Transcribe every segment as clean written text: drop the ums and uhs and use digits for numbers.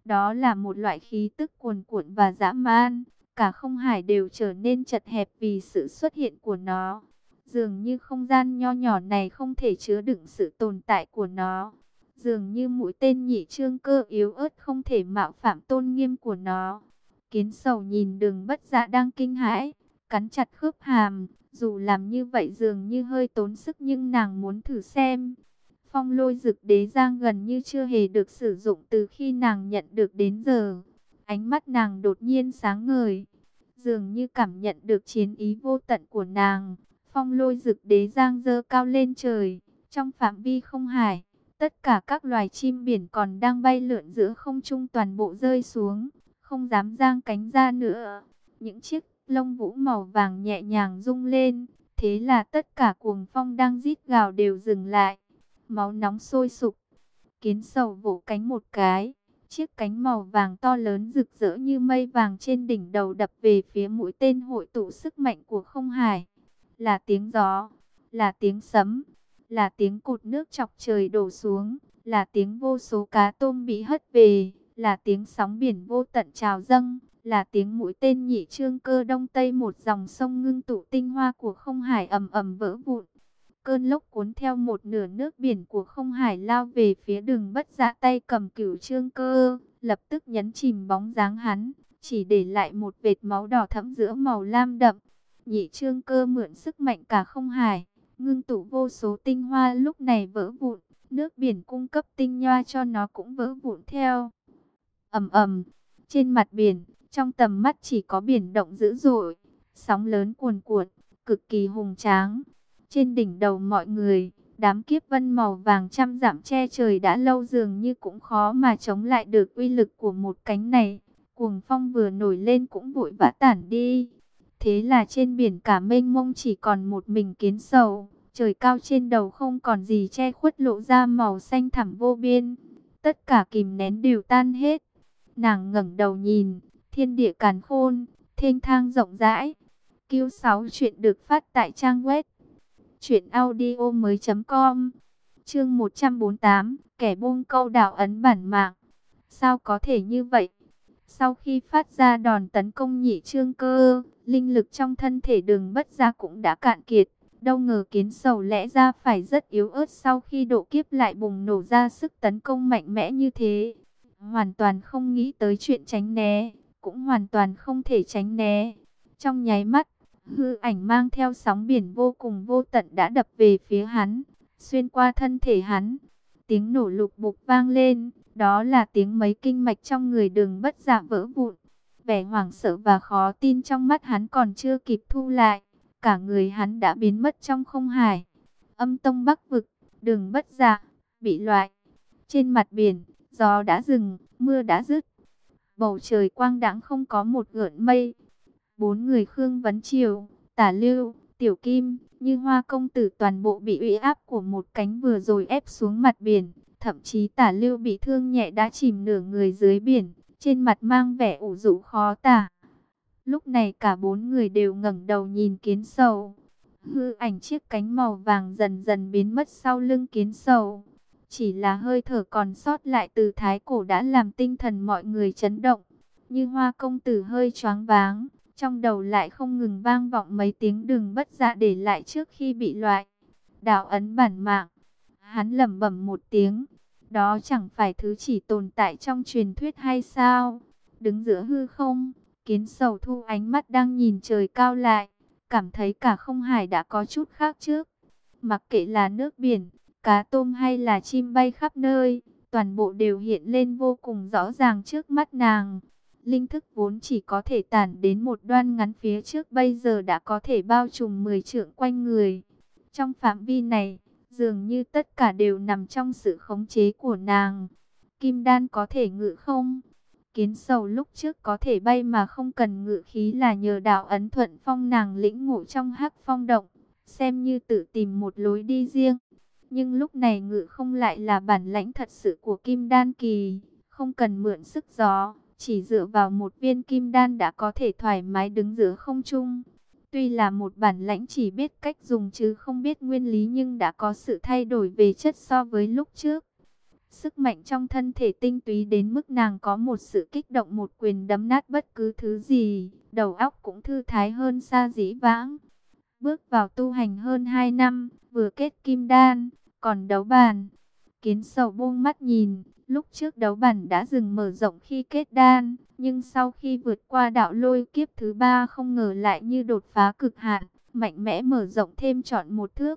Đó là một loại khí tức cuồn cuộn và dã man. Cả không hải đều trở nên chật hẹp vì sự xuất hiện của nó. Dường như không gian nho nhỏ này không thể chứa đựng sự tồn tại của nó. Dường như mũi tên nhị trương cơ yếu ớt không thể mạo phạm tôn nghiêm của nó. Kiến sầu nhìn Đường Bất Dạ đang kinh hãi, cắn chặt khớp hàm. Dù làm như vậy dường như hơi tốn sức nhưng nàng muốn thử xem. Phong lôi dực đế giang gần như chưa hề được sử dụng từ khi nàng nhận được đến giờ. Ánh mắt nàng đột nhiên sáng ngời, dường như cảm nhận được chiến ý vô tận của nàng. Phong lôi dực đế giang dơ cao lên trời, trong phạm vi không hải. Tất cả các loài chim biển còn đang bay lượn giữa không trung toàn bộ rơi xuống, không dám giang cánh ra nữa. Những chiếc lông vũ màu vàng nhẹ nhàng rung lên, thế là tất cả cuồng phong đang rít gào đều dừng lại. Máu nóng sôi sục, kiến sầu vỗ cánh một cái. Chiếc cánh màu vàng to lớn rực rỡ như mây vàng trên đỉnh đầu đập về phía mũi tên hội tụ sức mạnh của không hải. Là tiếng gió, là tiếng sấm, là tiếng cột nước chọc trời đổ xuống, là tiếng vô số cá tôm bị hất về, là tiếng sóng biển vô tận trào dâng, là tiếng mũi tên nhị trương cơ đông tây một dòng sông ngưng tụ tinh hoa của không hải ầm ầm vỡ vụn. Cơn lốc cuốn theo một nửa nước biển của không hải lao về phía Đường Bất Dạ, tay cầm cửu trương cơ, lập tức nhấn chìm bóng dáng hắn, chỉ để lại một vệt máu đỏ thẫm giữa màu lam đậm. Nhị trương cơ mượn sức mạnh cả không hải, ngưng tụ vô số tinh hoa lúc này vỡ vụn, nước biển cung cấp tinh hoa cho nó cũng vỡ vụn theo. Ầm ầm, trên mặt biển, trong tầm mắt chỉ có biển động dữ dội, sóng lớn cuồn cuộn, cực kỳ hùng tráng. Trên đỉnh đầu mọi người, đám kiếp vân màu vàng trăm dặm che trời đã lâu dường như cũng khó mà chống lại được uy lực của một cánh này. Cuồng phong vừa nổi lên cũng vội vã tản đi. Thế là trên biển cả mênh mông chỉ còn một mình kiến sầu. Trời cao trên đầu không còn gì che khuất, lộ ra màu xanh thẳm vô biên. Tất cả kìm nén đều tan hết. Nàng ngẩng đầu nhìn, thiên địa càn khôn, thênh thang rộng rãi. Q6 chuyện được phát tại trang web truyệnaudiomoi.com. Chương 148, kẻ buông câu đạo ấn bản mạng. Sao có thể như vậy? Sau khi phát ra đòn tấn công nhị trương cơ, linh lực trong thân thể Đường Bất Dạ cũng đã cạn kiệt. Đâu ngờ kiến sầu lẽ ra phải rất yếu ớt, sau khi độ kiếp lại bùng nổ ra sức tấn công mạnh mẽ như thế. Hoàn toàn không nghĩ tới chuyện tránh né, cũng hoàn toàn không thể tránh né. Trong nháy mắt, hư ảnh mang theo sóng biển vô cùng vô tận đã đập về phía hắn, xuyên qua thân thể hắn. Tiếng nổ lục bục vang lên, đó là tiếng mấy kinh mạch trong người Đường Bất Dạ vỡ vụn. Vẻ hoảng sợ và khó tin trong mắt hắn còn chưa kịp thu lại, cả người hắn đã biến mất trong không hải. Âm tông Bắc vực, Đường Bất Dạ bị loại. Trên mặt biển, gió đã dừng, mưa đã dứt. Bầu trời quang đãng không có một gợn mây. Bốn người Khương Vấn Triều, Tả Lưu, Tiểu Kim, Như Hoa công tử toàn bộ bị uy áp của một cánh vừa rồi ép xuống mặt biển. Thậm chí Tả Lưu bị thương nhẹ đã chìm nửa người dưới biển, trên mặt mang vẻ ủ rũ khó tả. Lúc này cả bốn người đều ngẩng đầu nhìn kiến sầu. Hư ảnh chiếc cánh màu vàng dần dần biến mất sau lưng kiến sầu. Chỉ là hơi thở còn sót lại từ thái cổ đã làm tinh thần mọi người chấn động. Như Hoa công tử hơi choáng váng, trong đầu lại không ngừng vang vọng mấy tiếng Đường Bất Dạ để lại trước khi bị loại. Đạo ấn bản mạng. Hắn lẩm bẩm một tiếng. Đó chẳng phải thứ chỉ tồn tại trong truyền thuyết hay sao? Đứng giữa hư không, kiến sầu thu ánh mắt đang nhìn trời cao lại, cảm thấy cả không hải đã có chút khác trước. Mặc kệ là nước biển, cá tôm hay là chim bay khắp nơi, toàn bộ đều hiện lên vô cùng rõ ràng trước mắt nàng. Linh thức vốn chỉ có thể tản đến một đoan ngắn phía trước, bây giờ đã có thể bao trùm 10 trượng quanh người. Trong phạm vi này, dường như tất cả đều nằm trong sự khống chế của nàng. Kim đan có thể ngự không? Kiến sầu lúc trước có thể bay mà không cần ngự khí là nhờ đạo ấn thuận phong nàng lĩnh ngộ trong hắc phong động, xem như tự tìm một lối đi riêng. Nhưng lúc này ngự không lại là bản lãnh thật sự của kim đan kỳ, không cần mượn sức gió, chỉ dựa vào một viên kim đan đã có thể thoải mái đứng giữa không trung. Tuy là một bản lãnh chỉ biết cách dùng chứ không biết nguyên lý, nhưng đã có sự thay đổi về chất so với lúc trước. Sức mạnh trong thân thể tinh túy đến mức nàng có một sự kích động một quyền đấm nát bất cứ thứ gì, đầu óc cũng thư thái hơn xa dĩ vãng. Bước vào tu hành hơn 2 năm, vừa kết kim đan, còn đấu bàn. Kiến Sầu buông mắt nhìn, lúc trước đấu bản đã dừng mở rộng khi kết đan, nhưng sau khi vượt qua đạo lôi kiếp thứ 3 không ngờ lại như đột phá cực hạn, mạnh mẽ mở rộng thêm trọn một thước.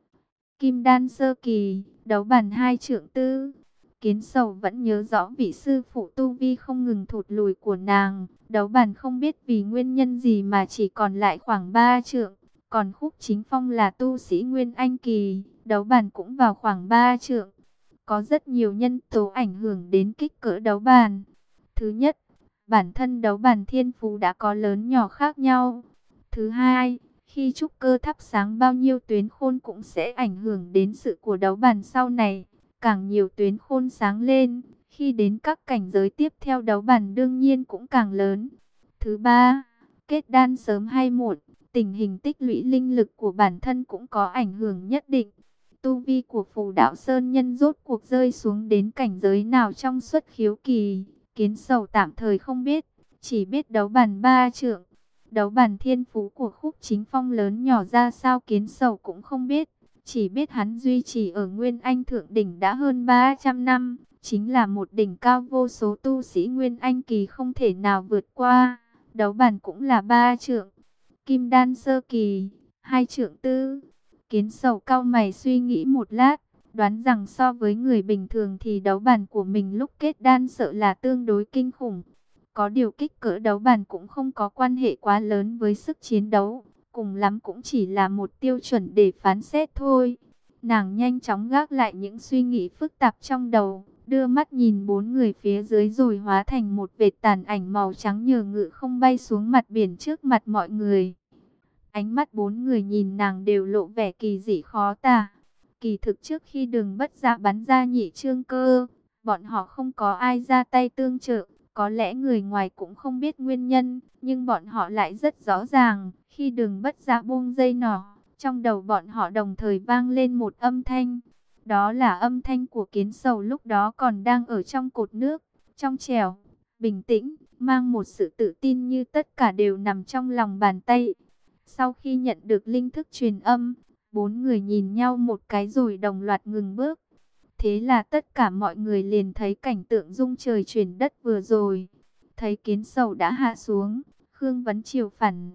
Kim đan sơ kỳ, đấu bản 2 trượng tư. Kiến Sầu vẫn nhớ rõ vị sư phụ tu vi không ngừng thụt lùi của nàng, đấu bản không biết vì nguyên nhân gì mà chỉ còn lại khoảng 3 trượng, còn Khúc Chính Phong là tu sĩ Nguyên Anh kỳ, đấu bản cũng vào khoảng 3 trượng. Có rất nhiều nhân tố ảnh hưởng đến kích cỡ đấu bàn. Thứ nhất, bản thân đấu bàn thiên phú đã có lớn nhỏ khác nhau. Thứ hai, khi trúc cơ thắp sáng bao nhiêu tuyến khôn cũng sẽ ảnh hưởng đến sự của đấu bàn sau này. Càng nhiều tuyến khôn sáng lên, khi đến các cảnh giới tiếp theo đấu bàn đương nhiên cũng càng lớn. Thứ ba, kết đan sớm hay muộn, tình hình tích lũy linh lực của bản thân cũng có ảnh hưởng nhất định. Tu vi của Phù Đạo Sơn Nhân rốt cuộc rơi xuống đến cảnh giới nào trong xuất khiếu kỳ, Kiến Sầu tạm thời không biết, chỉ biết đấu bàn 3 trượng. Đấu bàn thiên phú của Khúc Chính Phong lớn nhỏ ra sao Kiến Sầu cũng không biết, chỉ biết hắn duy trì ở Nguyên Anh thượng đỉnh đã hơn 300 năm, chính là một đỉnh cao vô số tu sĩ Nguyên Anh kỳ không thể nào vượt qua. Đấu bàn cũng là 3 trượng. Kim đan sơ kỳ, 2 trượng tư. Kiến Sầu cau mày suy nghĩ một lát, đoán rằng so với người bình thường thì đấu bàn của mình lúc kết đan sợ là tương đối kinh khủng. Có điều kích cỡ đấu bàn cũng không có quan hệ quá lớn với sức chiến đấu, cùng lắm cũng chỉ là một tiêu chuẩn để phán xét thôi. Nàng nhanh chóng gác lại những suy nghĩ phức tạp trong đầu, đưa mắt nhìn 4 người phía dưới rồi hóa thành một vệt tàn ảnh màu trắng nhờ ngự không bay xuống mặt biển trước mặt mọi người. Ánh mắt 4 người nhìn nàng đều lộ vẻ kỳ dị khó tả. Kỳ thực trước khi Đường Bất Dạ bắn ra nhị trương cơ, bọn họ không có ai ra tay tương trợ. Có lẽ người ngoài cũng không biết nguyên nhân, nhưng bọn họ lại rất rõ ràng. Khi Đường Bất Dạ buông dây nỏ, trong đầu bọn họ đồng thời vang lên một âm thanh. Đó là âm thanh của Kiến Sầu lúc đó còn đang ở trong cột nước, trong trẻo, bình tĩnh, mang một sự tự tin như tất cả đều nằm trong lòng bàn tay. Sau khi nhận được linh thức truyền âm, 4 người nhìn nhau một cái rồi đồng loạt ngừng bước. Thế là tất cả mọi người liền thấy cảnh tượng rung trời chuyển đất vừa rồi. Thấy Kiến Sầu đã hạ xuống, Khương Vấn Triều phản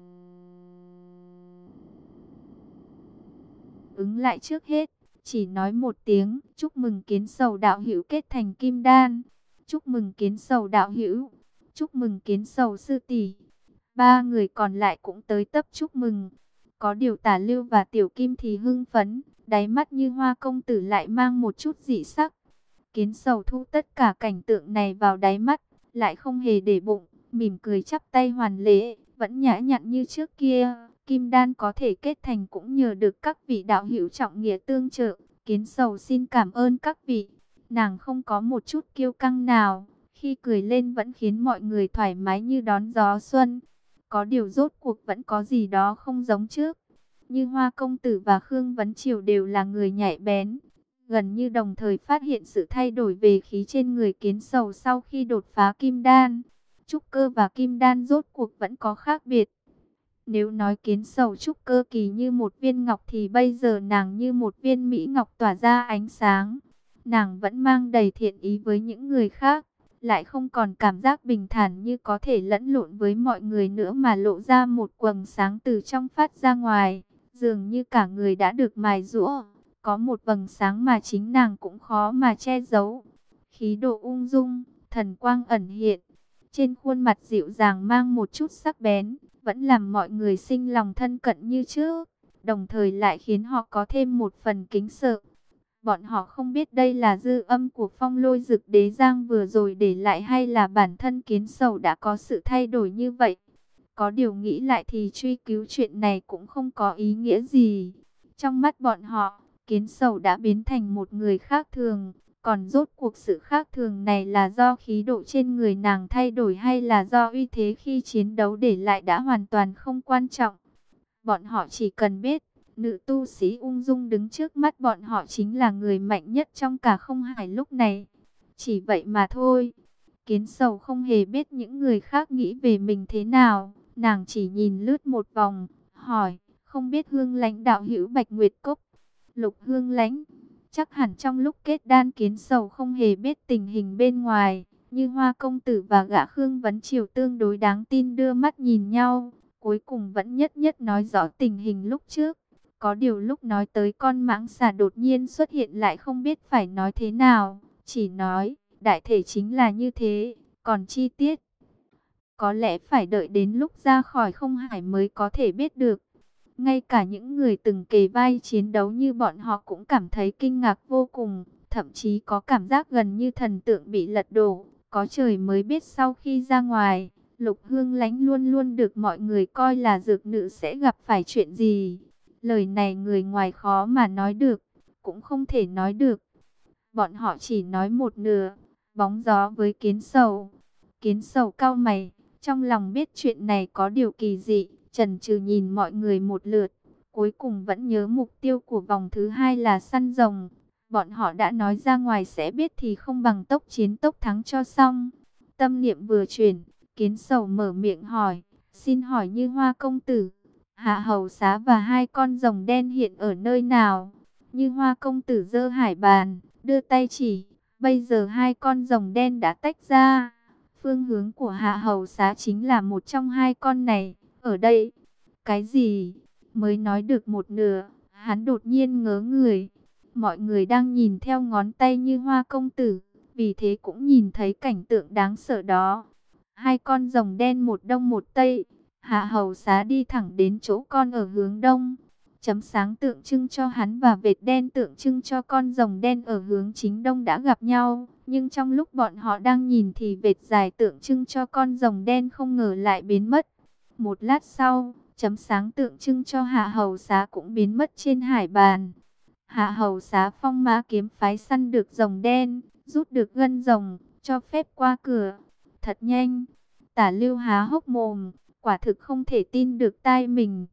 ứng lại trước hết, chỉ nói một tiếng, chúc mừng Kiến Sầu đạo hữu kết thành kim đan. Chúc mừng Kiến Sầu đạo hữu, chúc mừng Kiến Sầu sư tỷ. 3 người còn lại cũng tới tấp chúc mừng. Có điều Tả Lưu và Tiểu Kim thì hưng phấn, đáy mắt như Hoa công tử lại mang một chút dị sắc. Kiến Sầu thu tất cả cảnh tượng này vào đáy mắt, lại không hề để bụng, mỉm cười chắp tay hoàn lễ, vẫn nhã nhặn như trước kia. Kim đan có thể kết thành cũng nhờ được các vị đạo hữu trọng nghĩa tương trợ. Kiến Sầu xin cảm ơn các vị. Nàng không có một chút kiêu căng nào, khi cười lên vẫn khiến mọi người thoải mái như đón gió xuân. Có điều rốt cuộc vẫn có gì đó không giống trước. Như Hoa công tử và Khương Vấn Triều đều là người nhạy bén, gần như đồng thời phát hiện sự thay đổi về khí trên người Kiến Sầu sau khi đột phá kim đan. Trúc cơ và kim đan rốt cuộc vẫn có khác biệt. Nếu nói Kiến Sầu trúc cơ kỳ như một viên ngọc thì bây giờ nàng như một viên mỹ ngọc tỏa ra ánh sáng. Nàng vẫn mang đầy thiện ý với những người khác, lại không còn cảm giác bình thản như có thể lẫn lộn với mọi người nữa mà lộ ra một quầng sáng từ trong phát ra ngoài. Dường như cả người đã được mài giũa, có một vầng sáng mà chính nàng cũng khó mà che giấu. Khí độ ung dung, thần quang ẩn hiện, trên khuôn mặt dịu dàng mang một chút sắc bén, vẫn làm mọi người sinh lòng thân cận như trước, đồng thời lại khiến họ có thêm một phần kính sợ. Bọn họ không biết đây là dư âm của Phong Lôi Dực Đế Giang vừa rồi để lại hay là bản thân Kiến Sầu đã có sự thay đổi như vậy. Có điều nghĩ lại thì truy cứu chuyện này cũng không có ý nghĩa gì. Trong mắt bọn họ, Kiến Sầu đã biến thành một người khác thường. Còn rốt cuộc sự khác thường này là do khí độ trên người nàng thay đổi hay là do uy thế khi chiến đấu để lại đã hoàn toàn không quan trọng. Bọn họ chỉ cần biết, Nữ tu sĩ ung dung đứng trước mắt bọn họ chính là người mạnh nhất trong cả không hải lúc này. Chỉ vậy mà thôi. Kiến Sầu không hề biết những người khác nghĩ về mình thế nào. Nàng chỉ nhìn lướt một vòng, hỏi, không biết Hương Lãnh đạo hữu Bạch Nguyệt Cốc. Lục Hương Lãnh, chắc hẳn trong lúc kết đan Kiến Sầu không hề biết tình hình bên ngoài. Như Hoa công tử và gã Khương Vấn Triều tương đối đáng tin đưa mắt nhìn nhau. Cuối cùng vẫn nhất nhất nói rõ tình hình lúc trước. Có điều lúc nói tới con mãng xà đột nhiên xuất hiện lại không biết phải nói thế nào. Chỉ nói, đại thể chính là như thế, còn chi tiết có lẽ phải đợi đến lúc ra khỏi không hải mới có thể biết được. Ngay cả những người từng kề vai chiến đấu như bọn họ cũng cảm thấy kinh ngạc vô cùng, thậm chí có cảm giác gần như thần tượng bị lật đổ. Có trời mới biết sau khi ra ngoài, Lục Hương Lãnh luôn luôn được mọi người coi là dược nữ sẽ gặp phải chuyện gì. Lời này người ngoài khó mà nói được, cũng không thể nói được. Bọn họ chỉ nói một nửa, bóng gió với Kiến Sầu. Kiến Sầu cau mày, trong lòng biết chuyện này có điều kỳ dị, chần chừ nhìn mọi người một lượt. Cuối cùng vẫn nhớ mục tiêu của vòng thứ hai là săn rồng. Bọn họ đã nói ra ngoài sẽ biết thì không bằng tốc chiến tốc thắng cho xong. Tâm niệm vừa chuyển, Kiến Sầu mở miệng hỏi, xin hỏi Như Hoa công tử, Hạ Hầu Xá và hai con rồng đen hiện ở nơi nào? Như Hoa công tử giơ hải bàn, đưa tay chỉ, bây giờ hai con rồng đen đã tách ra. Phương hướng của Hạ Hầu Xá chính là một trong hai con này, ở đây. Cái gì? Mới nói được một nửa, hắn đột nhiên ngớ người. Mọi người đang nhìn theo ngón tay Như Hoa công tử, vì thế cũng nhìn thấy cảnh tượng đáng sợ đó. Hai con rồng đen một đông một tây, Hạ Hầu Xá đi thẳng đến chỗ con ở hướng đông. Chấm sáng tượng trưng cho hắn và vệt đen tượng trưng cho con rồng đen ở hướng chính đông đã gặp nhau. Nhưng trong lúc bọn họ đang nhìn thì vệt dài tượng trưng cho con rồng đen không ngờ lại biến mất. Một lát sau, chấm sáng tượng trưng cho Hạ Hầu Xá cũng biến mất trên hải bàn. Hạ Hầu Xá phong mã kiếm phái săn được rồng đen, rút được gân rồng, cho phép qua cửa. Thật nhanh. Tả Lưu há hốc mồm, quả thực không thể tin được tai mình.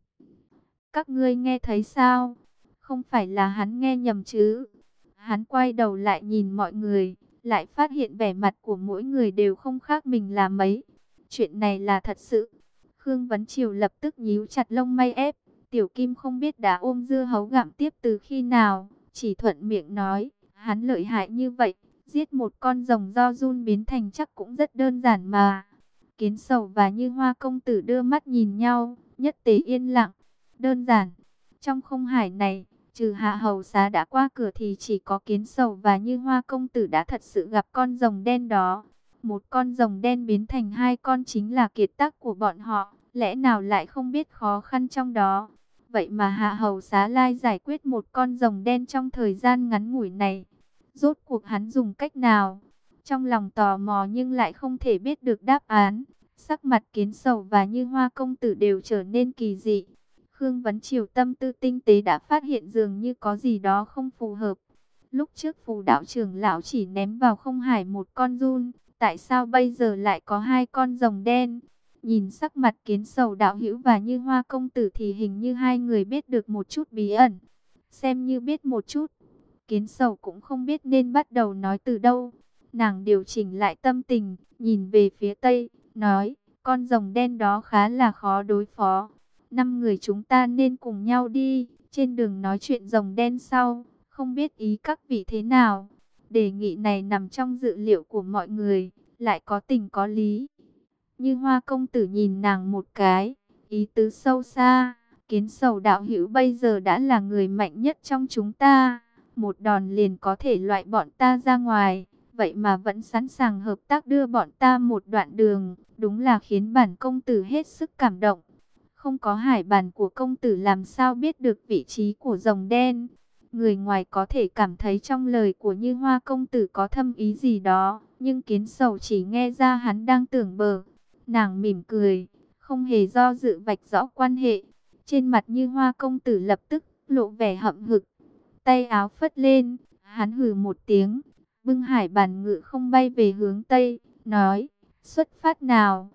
Các ngươi nghe thấy sao? Không phải là hắn nghe nhầm chứ? Hắn quay đầu lại nhìn mọi người, lại phát hiện vẻ mặt của mỗi người đều không khác mình là mấy. Chuyện này là thật sự. Khương Vấn Triều lập tức nhíu chặt lông mày ép. Tiểu Kim không biết đã ôm dưa hấu gặm tiếp từ khi nào, chỉ thuận miệng nói, hắn lợi hại như vậy, giết một con rồng do run biến thành chắc cũng rất đơn giản mà. Kiến Sầu và Như Hoa công tử đưa mắt nhìn nhau, nhất tề yên lặng. Đơn giản, trong không hải này, trừ Hạ Hầu Xá đã qua cửa thì chỉ có Kiến Sầu và Như Hoa công tử đã thật sự gặp con rồng đen đó. Một con rồng đen biến thành hai con chính là kiệt tác của bọn họ, lẽ nào lại không biết khó khăn trong đó. Vậy mà Hạ Hầu Xá lai giải quyết một con rồng đen trong thời gian ngắn ngủi này. Rốt cuộc hắn dùng cách nào? Trong lòng tò mò nhưng lại không thể biết được đáp án. Sắc mặt Kiến Sầu và Như Hoa công tử đều trở nên kỳ dị. Khương Vấn Triều tâm tư tinh tế đã phát hiện dường như có gì đó không phù hợp. Lúc trước Phù đạo trưởng lão chỉ ném vào không hải một con giun, tại sao bây giờ lại có hai con rồng đen? Nhìn sắc mặt Kiến Sầu đạo hữu và Như Hoa công tử thì hình như hai người biết được một chút bí ẩn. Xem như biết một chút. Kiến Sầu cũng không biết nên bắt đầu nói từ đâu. Nàng điều chỉnh lại tâm tình, nhìn về phía tây, nói, con rồng đen đó khá là khó đối phó. 5 người chúng ta nên cùng nhau đi, trên đường nói chuyện rồng đen sau, không biết ý các vị thế nào. Đề nghị này nằm trong dự liệu của mọi người, lại có tình có lý. Như Hoa công tử nhìn nàng một cái, ý tứ sâu xa, Kiến Sầu đạo hữu bây giờ đã là người mạnh nhất trong chúng ta, một đòn liền có thể loại bọn ta ra ngoài, vậy mà vẫn sẵn sàng hợp tác đưa bọn ta một đoạn đường, đúng là khiến bản công tử hết sức cảm động. Không có hải bàn của công tử làm sao biết được vị trí của rồng đen. Người ngoài có thể cảm thấy trong lời của Như Hoa công tử có thâm ý gì đó, nhưng Kiến Sầu chỉ nghe ra hắn đang tưởng bờ. Nàng mỉm cười, không hề do dự vạch rõ quan hệ. Trên mặt Như Hoa công tử lập tức lộ vẻ hậm hực. Tay áo phất lên, hắn hừ một tiếng, bưng hải bàn ngự không bay về hướng Tây, nói, xuất phát nào.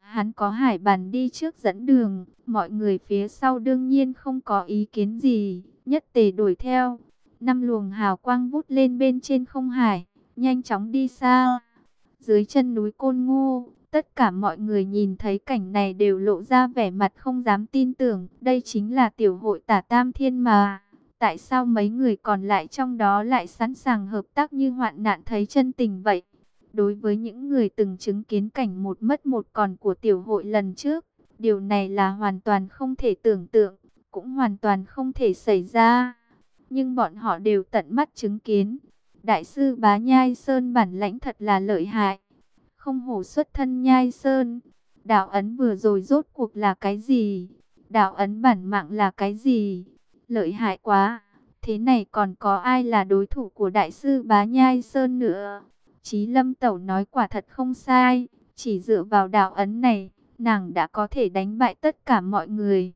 Hắn có hải bàn đi trước dẫn đường, mọi người phía sau đương nhiên không có ý kiến gì, nhất tề đuổi theo. Năm luồng hào quang vút lên bên trên không hải, nhanh chóng đi xa. Dưới chân núi Côn Ngô, tất cả mọi người nhìn thấy cảnh này đều lộ ra vẻ mặt không dám tin tưởng. Đây chính là tiểu hội Tả Tam Thiên mà. Tại sao mấy người còn lại trong đó lại sẵn sàng hợp tác như hoạn nạn thấy chân tình vậy? Đối với những người từng chứng kiến cảnh một mất một còn của tiểu hội lần trước, điều này là hoàn toàn không thể tưởng tượng, cũng hoàn toàn không thể xảy ra. Nhưng bọn họ đều tận mắt chứng kiến. Đại sư Bá Nhai Sơn bản lãnh thật là lợi hại. Không hổ xuất thân Nhai Sơn. Đạo ấn vừa rồi rốt cuộc là cái gì? Đạo ấn bản mạng là cái gì? Lợi hại quá. Thế này còn có ai là đối thủ của Đại sư Bá Nhai Sơn nữa? Chí Lâm Tẩu nói quả thật không sai. Chỉ dựa vào đạo ấn này, nàng đã có thể đánh bại tất cả mọi người.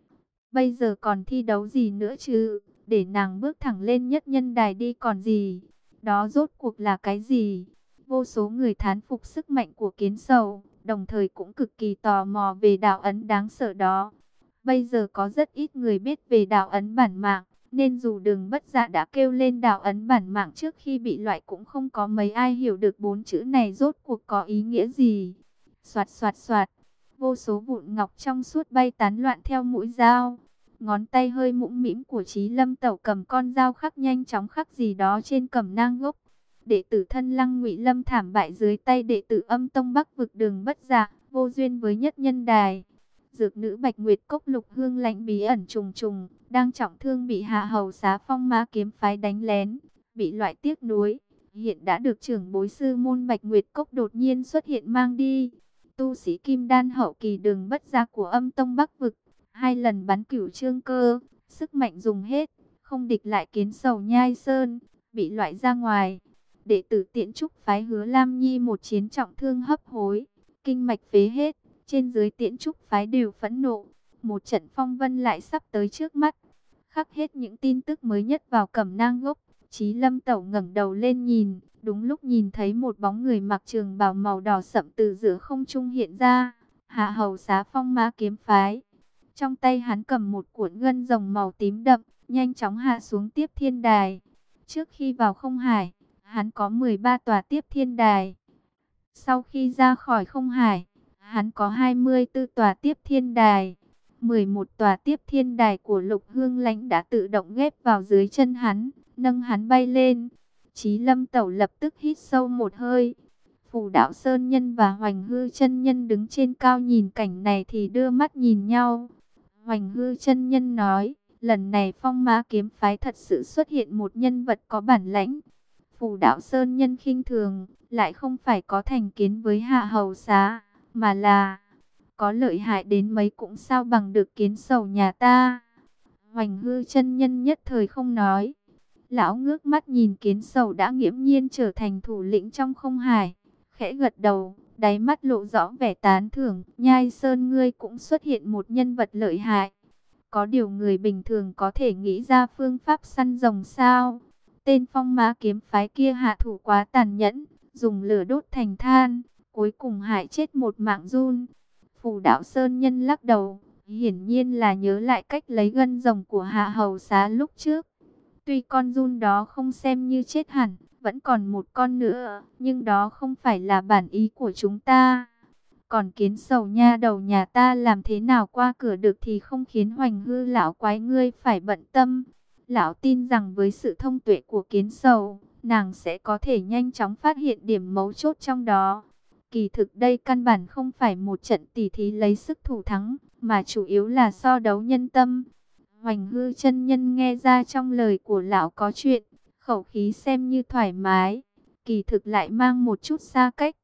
Bây giờ còn thi đấu gì nữa chứ? Để nàng bước thẳng lên nhất nhân đài đi còn gì? Đó rốt cuộc là cái gì? Vô số người thán phục sức mạnh của Kiến Sầu, đồng thời cũng cực kỳ tò mò về đạo ấn đáng sợ đó. Bây giờ có rất ít người biết về đạo ấn bản mạng, nên dù Đường Bất Dạ đã kêu lên đạo ấn bản mạng trước khi bị loại cũng không có mấy ai hiểu được bốn chữ này rốt cuộc có ý nghĩa gì. Soạt soạt soạt, vô số vụn ngọc trong suốt bay tán loạn theo mũi dao. Ngón tay hơi mũm mĩm của Chí Lâm Tẩu cầm con dao khắc nhanh chóng khắc gì đó trên cẩm nang gốc. Đệ tử thân Lăng Ngụy Lâm thảm bại dưới tay đệ tử Âm Tông Bắc vực Đường Bất Dạ, vô duyên với nhất nhân đài. Dược nữ Bạch Nguyệt Cốc Lục Hương Lãnh bí ẩn trùng trùng, đang trọng thương bị Hạ Hầu Xá Phong Ma kiếm phái đánh lén, bị loại tiếc nuối, hiện đã được trưởng bối sư môn Bạch Nguyệt Cốc đột nhiên xuất hiện mang đi. Tu sĩ Kim Đan hậu kỳ Đường Bất Dạ của Âm Tông Bắc vực, 2 lần bắn cửu trương cơ, sức mạnh dùng hết, không địch lại Kiến Sầu Nhai Sơn, bị loại ra ngoài. Đệ tử Tiễn Trúc phái Hứa Lam Nhi một chiến trọng thương hấp hối, kinh mạch phế hết, trên dưới Tiễn Trúc phái đều phẫn nộ. Một trận phong vân lại sắp tới trước mắt, khắc hết những tin tức mới nhất vào cẩm nang gốc. Chí Lâm Tẩu ngẩng đầu lên nhìn, đúng lúc nhìn thấy một bóng người mặc trường bào màu đỏ sậm từ giữa không trung hiện ra. Hạ Hầu Xá Phong Ma kiếm phái. Trong tay hắn cầm một cuộn ngân rồng màu tím đậm, nhanh chóng hạ xuống tiếp thiên đài. Trước khi vào không hải, hắn có 13 tòa tiếp thiên đài. Sau khi ra khỏi không hải, hắn có 24 tòa tiếp thiên đài. 11 tòa tiếp thiên đài của Lục Hương Lãnh đã tự động ghép vào dưới chân hắn, nâng hắn bay lên. Chí Lâm Tẩu lập tức hít sâu một hơi. Phù Đạo Sơn Nhân và Hoành Hư Chân Nhân đứng trên cao nhìn cảnh này thì đưa mắt nhìn nhau. Hoành Hư Chân Nhân nói, lần này Phong Ma kiếm phái thật sự xuất hiện một nhân vật có bản lãnh. Phù Đạo Sơn Nhân khinh thường, lại không phải có thành kiến với Hạ Hầu Xá, mà là có lợi hại đến mấy cũng sao bằng được Kiến Sầu nhà ta. Hoành Hư Chân Nhân nhất thời không nói. Lão ngước mắt nhìn Kiến Sầu đã nghiễm nhiên trở thành thủ lĩnh trong không hải, khẽ gật đầu, đáy mắt lộ rõ vẻ tán thưởng. Nhai Sơn ngươi cũng xuất hiện một nhân vật lợi hại. Có điều người bình thường có thể nghĩ ra phương pháp săn rồng sao? Tên Phong Ma kiếm phái kia hạ thủ quá tàn nhẫn, dùng lửa đốt thành than, cuối cùng hại chết một mạng giun. Phù Đạo Sơn Nhân lắc đầu, hiển nhiên là nhớ lại cách lấy gân rồng của Hạ Hầu Xá lúc trước. Tuy con giun đó không xem như chết hẳn, vẫn còn một con nữa, nhưng đó không phải là bản ý của chúng ta. Còn Kiến Sầu nha đầu nhà ta làm thế nào qua cửa được thì không khiến Hoành Hư lão quái ngươi phải bận tâm. Lão tin rằng với sự thông tuệ của Kiến Sầu, nàng sẽ có thể nhanh chóng phát hiện điểm mấu chốt trong đó. Kỳ thực đây căn bản không phải một trận tỉ thí lấy sức thủ thắng, mà chủ yếu là so đấu nhân tâm. Hoành Hư Chân Nhân nghe ra trong lời của lão có chuyện, khẩu khí xem như thoải mái, kỳ thực lại mang một chút xa cách.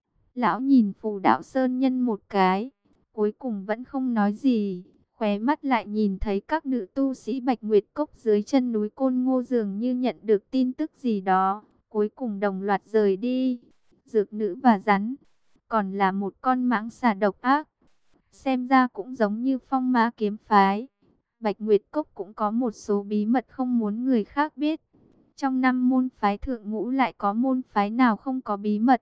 Lão nhìn Phù Đạo Sơn Nhân một cái, cuối cùng vẫn không nói gì, khóe mắt lại nhìn thấy các nữ tu sĩ Bạch Nguyệt Cốc dưới chân núi Côn Ngô dường như nhận được tin tức gì đó, cuối cùng đồng loạt rời đi. Dược nữ và rắn, còn là một con mãng xà độc ác. Xem ra cũng giống như Phong Ma kiếm phái, Bạch Nguyệt Cốc cũng có một số bí mật không muốn người khác biết. Trong 5 môn phái thượng ngũ lại có môn phái nào không có bí mật?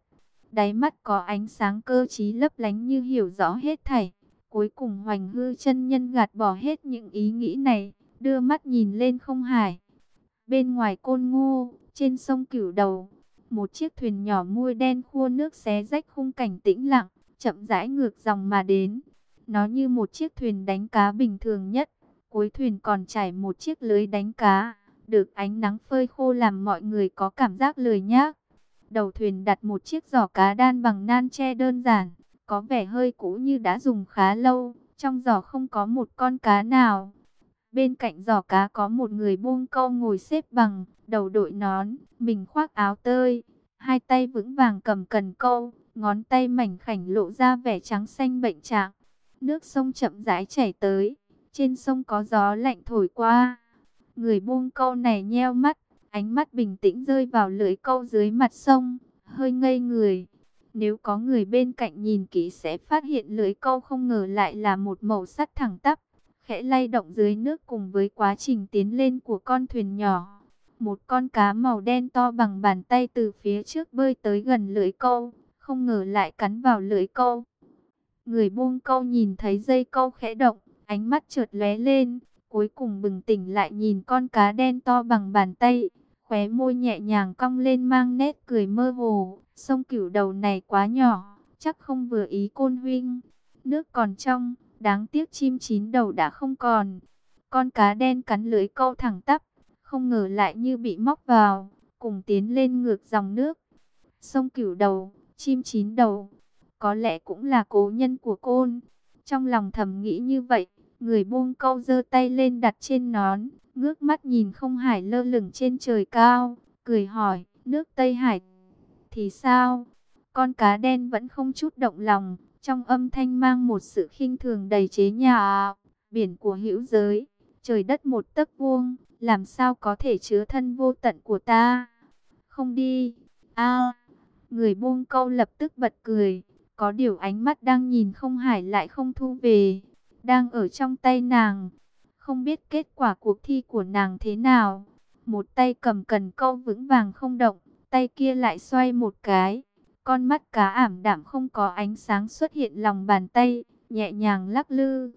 Đáy mắt có ánh sáng cơ trí lấp lánh như hiểu rõ hết thảy. Cuối cùng Hoành Hư chân nhân gạt bỏ hết những ý nghĩ này, đưa mắt nhìn lên không hải. Bên ngoài Côn Ngô, trên sông Cửu Đầu, một chiếc thuyền nhỏ mui đen khua nước xé rách khung cảnh tĩnh lặng, chậm rãi ngược dòng mà đến. Nó như một chiếc thuyền đánh cá bình thường nhất, cuối thuyền còn trải một chiếc lưới đánh cá, được ánh nắng phơi khô làm mọi người có cảm giác lười nhác. Đầu thuyền đặt một chiếc giỏ cá đan bằng nan tre đơn giản, có vẻ hơi cũ như đã dùng khá lâu, trong giỏ không có một con cá nào. Bên cạnh giỏ cá có một người buông câu ngồi xếp bằng, đầu đội nón, mình khoác áo tơi, hai tay vững vàng cầm cần câu, ngón tay mảnh khảnh lộ ra vẻ trắng xanh bệnh trạng. Nước sông chậm rãi chảy tới, trên sông có gió lạnh thổi qua. Người buông câu này nheo mắt, ánh mắt bình tĩnh rơi vào lưỡi câu dưới mặt sông, hơi ngây người. Nếu có người bên cạnh nhìn kỹ sẽ phát hiện lưỡi câu không ngờ lại là một màu sắt thẳng tắp, khẽ lay động dưới nước cùng với quá trình tiến lên của con thuyền nhỏ. Một con cá màu đen to bằng bàn tay từ phía trước bơi tới gần lưỡi câu, không ngờ lại cắn vào lưỡi câu. Người buông câu nhìn thấy dây câu khẽ động, ánh mắt chợt lóe lên, cuối cùng bừng tỉnh lại nhìn con cá đen to bằng bàn tay, khóe môi nhẹ nhàng cong lên mang nét cười mơ hồ. Sông Cửu Đầu này quá nhỏ, chắc không vừa ý Côn huynh. Nước còn trong, đáng tiếc chim chín đầu đã không còn. Con cá đen cắn lưỡi câu thẳng tắp, không ngờ lại như bị móc vào, cùng tiến lên ngược dòng nước. Sông Cửu Đầu, chim chín đầu, có lẽ cũng là cố nhân của Côn. Trong lòng thầm nghĩ như vậy, người buông câu giơ tay lên đặt trên nón, ngước mắt nhìn không hải lơ lửng trên trời cao, cười hỏi, nước Tây Hải thì sao? Con cá đen vẫn không chút động lòng, trong âm thanh mang một sự khinh thường đầy chế nhạo. Biển của hữu giới, trời đất một tấc vuông, làm sao có thể chứa thân vô tận của ta? Không đi. A, người buông câu lập tức bật cười, có điều ánh mắt đang nhìn không hải lại không thu về, đang ở trong tay nàng. Không biết kết quả cuộc thi của nàng thế nào. Một tay cầm cần câu vững vàng không động, tay kia lại xoay một cái. Con mắt cá ảm đạm không có ánh sáng xuất hiện lòng bàn tay, nhẹ nhàng lắc lư.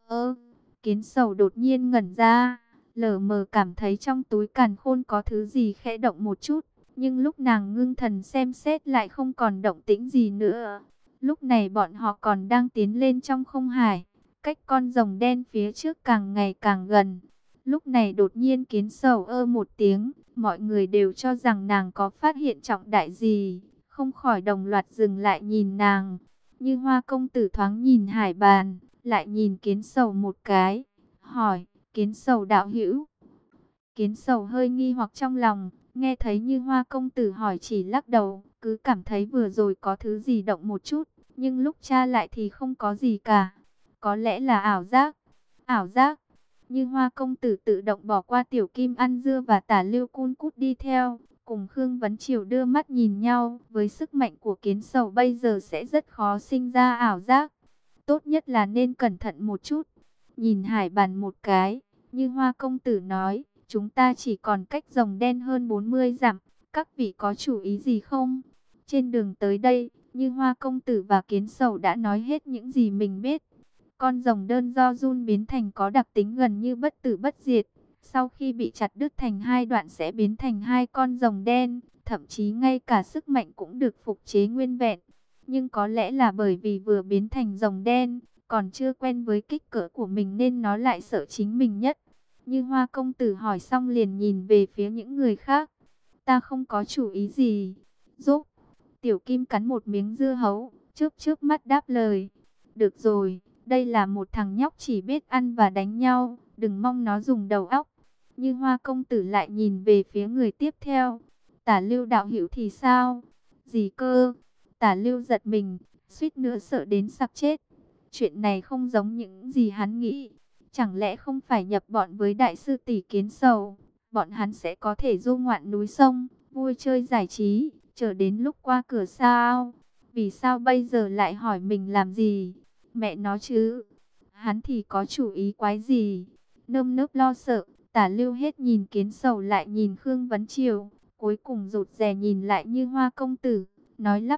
Kiến Sầu đột nhiên ngẩn ra, lờ mờ cảm thấy trong túi càn khôn có thứ gì khẽ động một chút. Nhưng lúc nàng ngưng thần xem xét lại không còn động tĩnh gì nữa. Lúc này bọn họ còn đang tiến lên trong không hải, cách con rồng đen phía trước càng ngày càng gần. Lúc này đột nhiên Kiến Sầu một tiếng, mọi người đều cho rằng nàng có phát hiện trọng đại gì, không khỏi đồng loạt dừng lại nhìn nàng. Như Hoa công tử thoáng nhìn hải bàn, lại nhìn Kiến Sầu một cái, hỏi, Kiến Sầu đạo hữu. Kiến Sầu hơi nghi hoặc trong lòng, nghe thấy Như Hoa công tử hỏi chỉ lắc đầu, cứ cảm thấy vừa rồi có thứ gì động một chút, nhưng lúc tra lại thì không có gì cả. Có lẽ là ảo giác. Ảo giác. Như Hoa công tử tự động bỏ qua Tiểu Kim ăn dưa và Tả Lưu Cun Cút đi theo, cùng Khương Vấn Triều đưa mắt nhìn nhau. Với sức mạnh của Kiến Sầu bây giờ sẽ rất khó sinh ra ảo giác. Tốt nhất là nên cẩn thận một chút. Nhìn hải bàn một cái, Như Hoa công tử nói, chúng ta chỉ còn cách rồng đen hơn 40 dặm, các vị có chủ ý gì không? Trên đường tới đây, Như Hoa công tử và Kiến Sầu đã nói hết những gì mình biết. Con rồng đơn do run biến thành có đặc tính gần như bất tử bất diệt. Sau khi bị chặt đứt thành hai đoạn sẽ biến thành hai con rồng đen. Thậm chí ngay cả sức mạnh cũng được phục chế nguyên vẹn. Nhưng có lẽ là bởi vì vừa biến thành rồng đen, còn chưa quen với kích cỡ của mình nên nó lại sợ chính mình nhất. Như Hoa công tử hỏi xong liền nhìn về phía những người khác. Ta không có chủ ý gì. Giúp. Tiểu Kim cắn một miếng dưa hấu, chớp chớp mắt đáp lời. Được rồi. Đây là một thằng nhóc chỉ biết ăn và đánh nhau, đừng mong nó dùng đầu óc. Như Hoa công tử lại nhìn về phía người tiếp theo. Tả Lưu đạo hữu thì sao? Gì cơ? Tả Lưu giật mình, suýt nữa sợ đến sặc chết. Chuyện này không giống những gì hắn nghĩ. Chẳng lẽ không phải nhập bọn với đại sư tỷ Kiến Sầu, bọn hắn sẽ có thể du ngoạn núi sông, vui chơi giải trí, chờ đến lúc qua cửa sao? Vì sao bây giờ lại hỏi mình làm gì? Mẹ nó chứ, hắn thì có chủ ý quái gì? Nơm nớp lo sợ, Tả Lưu hết nhìn Kiến Sầu lại nhìn Khương Vấn Triều, cuối cùng rụt rè nhìn lại Như Hoa công tử, nói lắp bắp,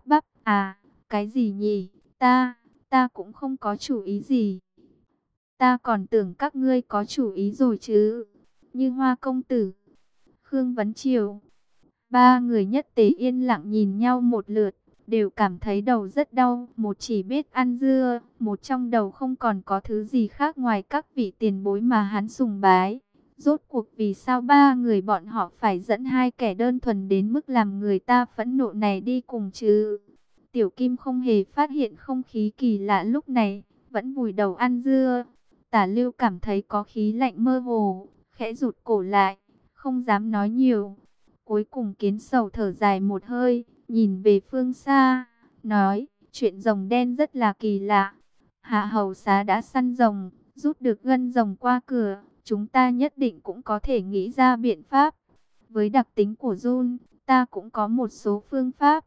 À, cái gì nhỉ? Ta cũng không có chủ ý gì. Ta còn tưởng các ngươi có chủ ý rồi chứ. Như Hoa công tử, Khương Vấn Triều. Ba người nhất tề yên lặng nhìn nhau một lượt, đều cảm thấy đầu rất đau. Một chỉ biết ăn dưa, một trong đầu không còn có thứ gì khác ngoài các vị tiền bối mà hắn sùng bái. Rốt cuộc vì sao ba người bọn họ phải dẫn hai kẻ đơn thuần đến mức làm người ta phẫn nộ này đi cùng chứ? Tiểu Kim không hề phát hiện không khí kỳ lạ lúc này, vẫn vùi đầu ăn dưa. Tả Lưu cảm thấy có khí lạnh mơ hồ, khẽ rụt cổ lại, không dám nói nhiều. Cuối cùng Kiến Sầu thở dài một hơi, nhìn về phương xa, nói, chuyện rồng đen rất là kỳ lạ. Hạ hầu xá đã săn rồng, rút được gân rồng qua cửa, chúng ta nhất định cũng có thể nghĩ ra biện pháp. Với đặc tính của Jun, ta cũng có một số phương pháp.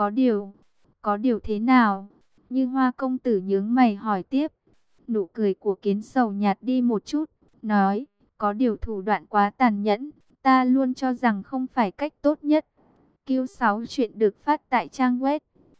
Có điều thế nào? Như Hoa công tử nhướng mày hỏi tiếp. Nụ cười của Kiến Sầu nhạt đi một chút, nói, có điều thủ đoạn quá tàn nhẫn, ta luôn cho rằng không phải cách tốt nhất. Q6 chuyện được phát tại trang web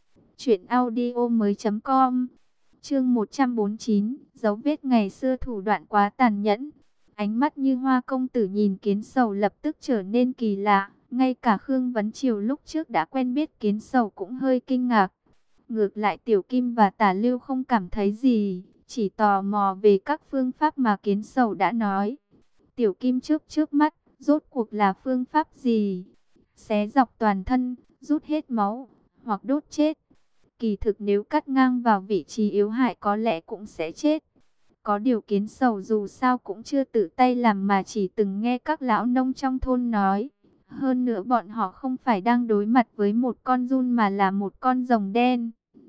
truyệnaudiomoi.com. Chương 149, dấu vết ngày xưa thủ đoạn quá tàn nhẫn. Ánh mắt Như Hoa công tử nhìn Kiến Sầu lập tức trở nên kỳ lạ, ngay cả Khương Vấn Triều lúc trước đã quen biết Kiến Sầu cũng hơi kinh ngạc. Ngược lại Tiểu Kim và Tả Lưu không cảm thấy gì, chỉ tò mò về các phương pháp mà Kiến Sầu đã nói. Tiểu Kim trước mắt, rốt cuộc là phương pháp gì? Xé dọc toàn thân, rút hết máu, hoặc đốt chết. Kỳ thực nếu cắt ngang vào vị trí yếu hại có lẽ cũng sẽ chết. Có điều Kiến Sầu dù sao cũng chưa tự tay làm mà chỉ từng nghe các lão nông trong thôn nói. Hơn nữa bọn họ không phải đang đối mặt với một con giun mà là một con rồng đen.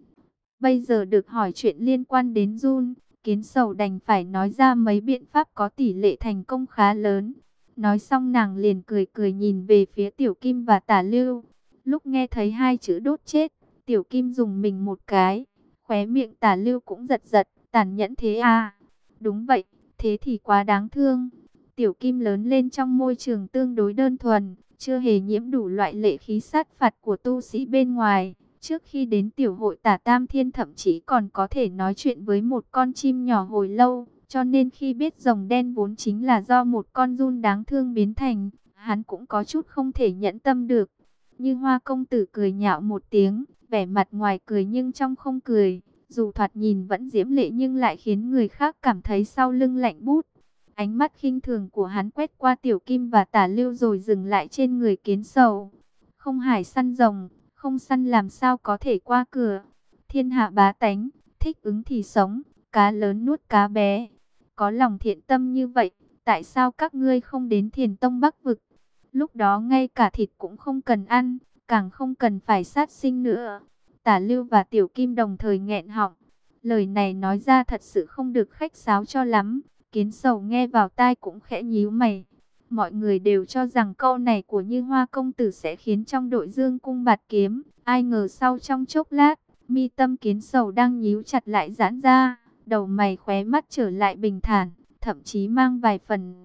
Bây giờ được hỏi chuyện liên quan đến giun, Kiến Sầu đành phải nói ra mấy biện pháp có tỷ lệ thành công khá lớn. Nói xong nàng liền cười cười nhìn về phía Tiểu Kim và Tả Lưu. Lúc nghe thấy hai chữ đốt chết, Tiểu Kim dùng mình một cái, khóe miệng Tả Lưu cũng giật giật, tàn nhẫn thế à? Đúng vậy, thế thì quá đáng thương. Tiểu Kim lớn lên trong môi trường tương đối đơn thuần, chưa hề nhiễm đủ loại lệ khí sát phạt của tu sĩ bên ngoài. Trước khi đến tiểu hội Tả Tam Thiên thậm chí còn có thể nói chuyện với một con chim nhỏ hồi lâu. Cho nên khi biết rồng đen vốn chính là do một con giun đáng thương biến thành, hắn cũng có chút không thể nhẫn tâm được. Như Hoa công tử cười nhạo một tiếng, vẻ mặt ngoài cười nhưng trong không cười. Dù thoạt nhìn vẫn diễm lệ nhưng lại khiến người khác cảm thấy sau lưng lạnh bút. Ánh mắt khinh thường của hắn quét qua Tiểu Kim và Tả Lưu rồi dừng lại trên người Kiến Sầu. Không hải săn rồng, không săn làm sao có thể qua cửa. Thiên hạ bá tánh, thích ứng thì sống, cá lớn nuốt cá bé. Có lòng thiện tâm như vậy, tại sao các ngươi không đến Thiền Tông Bắc Vực? Lúc đó ngay cả thịt cũng không cần ăn, càng không cần phải sát sinh nữa. Tả Lưu và Tiểu Kim đồng thời nghẹn họng. Lời này nói ra thật sự không được khách sáo cho lắm. Kiến Sầu nghe vào tai cũng khẽ nhíu mày. Mọi người đều cho rằng câu này của Như Hoa công tử sẽ khiến trong đội dương cung bạt kiếm. Ai ngờ sau trong chốc lát, mi tâm Kiến Sầu đang nhíu chặt lại giãn ra. Đầu mày khóe mắt trở lại bình thản, thậm chí mang vài phần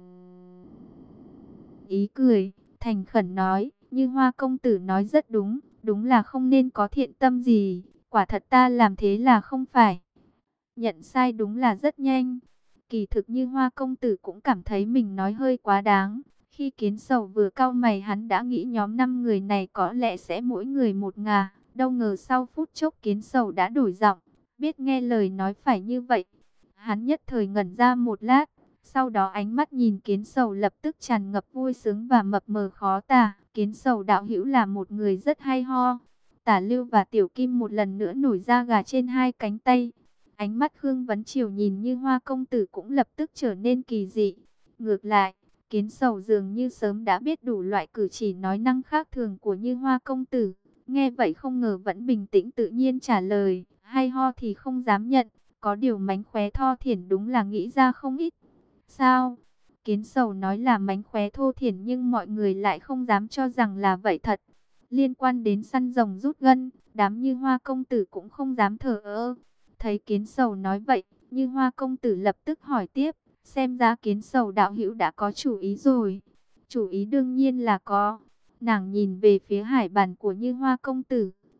ý cười, thành khẩn nói, Như Hoa công tử nói rất đúng, đúng là không nên có thiện tâm gì, quả thật ta làm thế là không phải. Nhận sai đúng là rất nhanh. Kỳ thực Như Hoa công tử cũng cảm thấy mình nói hơi quá đáng. Khi Kiến Sầu vừa cau mày hắn đã nghĩ nhóm 5 người này có lẽ sẽ mỗi người một ngả. Đâu ngờ sau phút chốc Kiến Sầu đã đổi giọng, biết nghe lời nói phải như vậy. Hắn nhất thời ngẩn ra một lát, sau đó ánh mắt nhìn Kiến Sầu lập tức tràn ngập vui sướng và mập mờ khó tả. Kiến Sầu đạo hữu là một người rất hay ho. Tả Lưu và Tiểu Kim một lần nữa nổi da gà trên hai cánh tay. Ánh mắt Khương Vấn Triều nhìn Như Hoa công tử cũng lập tức trở nên kỳ dị. Ngược lại, Kiến Sầu dường như sớm đã biết đủ loại cử chỉ nói năng khác thường của Như Hoa công tử. Nghe vậy không ngờ vẫn bình tĩnh tự nhiên trả lời, hay ho thì không dám nhận, có điều mánh khóe thô thiển đúng là nghĩ ra không ít. Sao? Kiến Sầu nói là mánh khóe thô thiển nhưng mọi người lại không dám cho rằng là vậy thật. Liên quan đến săn rồng rút gân, đám Như Hoa công tử cũng không dám thờ ơ. Thấy Kiến Sầu nói vậy, Như Hoa công tử lập tức hỏi tiếp, xem ra Kiến Sầu đạo hữu đã có chủ ý rồi. Chủ ý đương nhiên là có. Nàng nhìn về phía hải bàn của Như Hoa công tử,